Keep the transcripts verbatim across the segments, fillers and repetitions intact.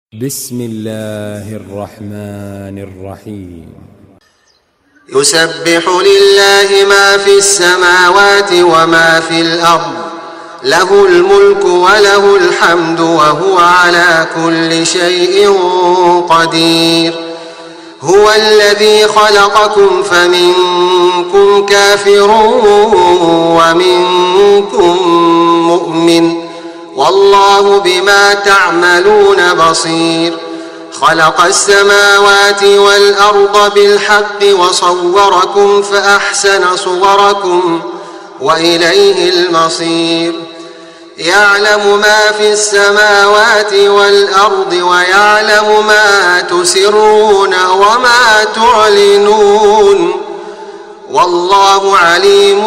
بسم الله الرحمن الرحيم. يسبح لله ما في السماوات وما في الأرض، له الملك وله الحمد وهو على كل شيء قدير. هو الذي خلقكم فمنكم كافر ومنكم مؤمن، والله بما تعملون بصير. خلق السماوات والأرض بالحق وصوركم فأحسن صوركم وإليه المصير. يعلم ما في السماوات والأرض ويعلم ما تسرون وما تعلنون، والله عليم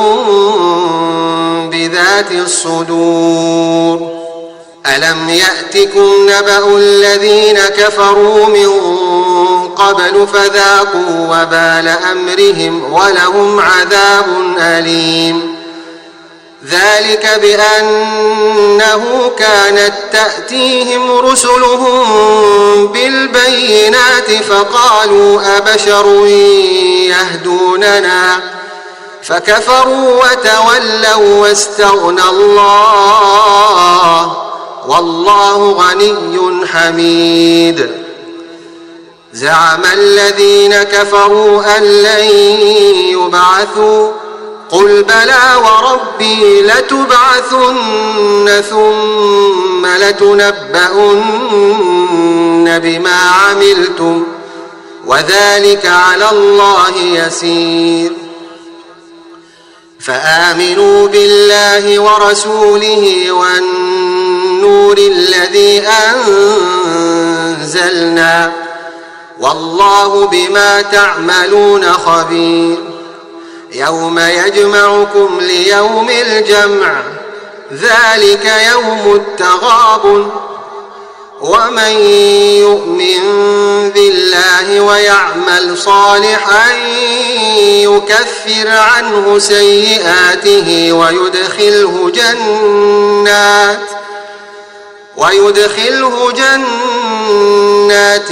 بذات الصدور. ألم يأتكم نبأ الذين كفروا من قبل فذاقوا وبال أمرهم ولهم عذاب أليم. ذلك بأنه كانت تأتيهم رسلهم بالبينات فقالوا أبشر يهدوننا، فكفروا وتولوا واستغنى الله، والله غني حميد. زعم الذين كفروا أن لن يبعثوا، قل بلى وربي لتبعثن ثم لتنبؤن بما عملتم وذلك على الله يسير. فآمنوا بالله ورسوله والنور الذي أنزلنا، والله بما تعملون خبير. يوم يجمعكم ليوم الجمع، ذلك يوم التغابن. ومن يؤمن بالله ويعمل صالحا يكفر عنه سيئاته ويدخله جنات ويدخله جنات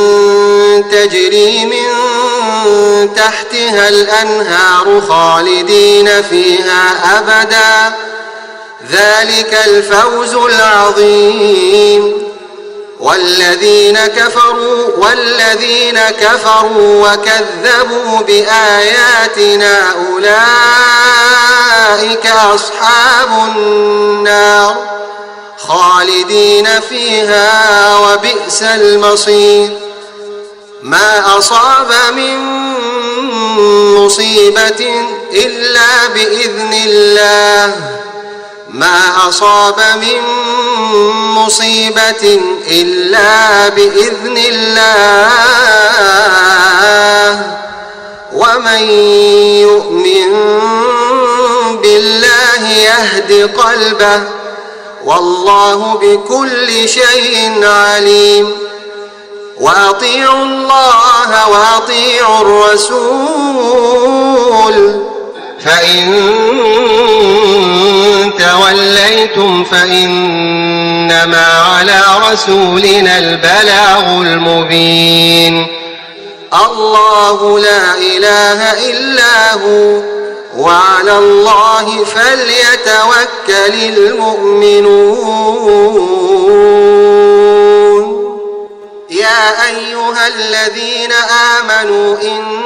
تجري من تحتها الأنهار خالدين فيها أبدا، ذلك الفوز العظيم. والذين كفروا والذين كفروا وكذبوا بآياتنا أولئك أصحاب النار خالدين فيها وبئس المصير. ما أصاب من مصيبة إلا بإذن الله ما أصاب من مصيبة إلا بإذن الله، ومن يؤمن بالله يهد قلبه، والله بكل شيء عليم. وأطيعوا الله وأطيعوا الرسول، فإن توليتم فإنما على رسولنا البلاغ المبين. الله لا إله إلا هو، وعلى الله فليتوكل المؤمنون. يا أيها الذين آمنوا إن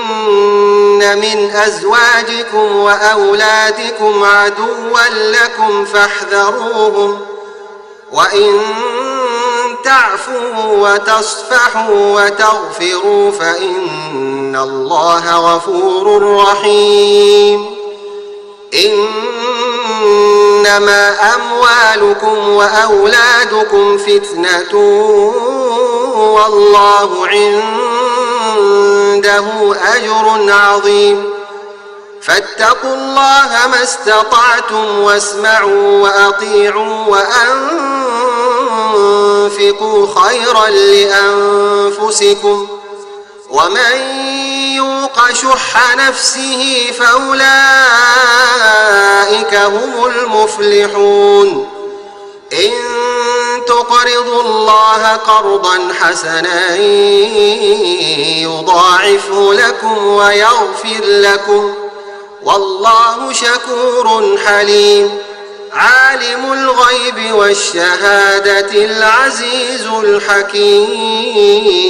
من أزواجكم وأولادكم عدوا لكم فاحذروهم، وإن تعفوا وتصفحوا وتغفروا فإن الله غفور رحيم. إنما أموالكم وأولادكم فتنة، والله عنده أجر عظيم. فاتقوا الله ما استطعتم واسمعوا وأطيعوا وأنفقوا خيرا لأنفسكم، ومن يوق شح نفسه فأولئك هم المفلحون. إن تقرضوا الله قرضا حسنا يضاعفه لكم ويغفر لكم والله شكور حليم. عالم الغيب والشهادة العزيز الحكيم.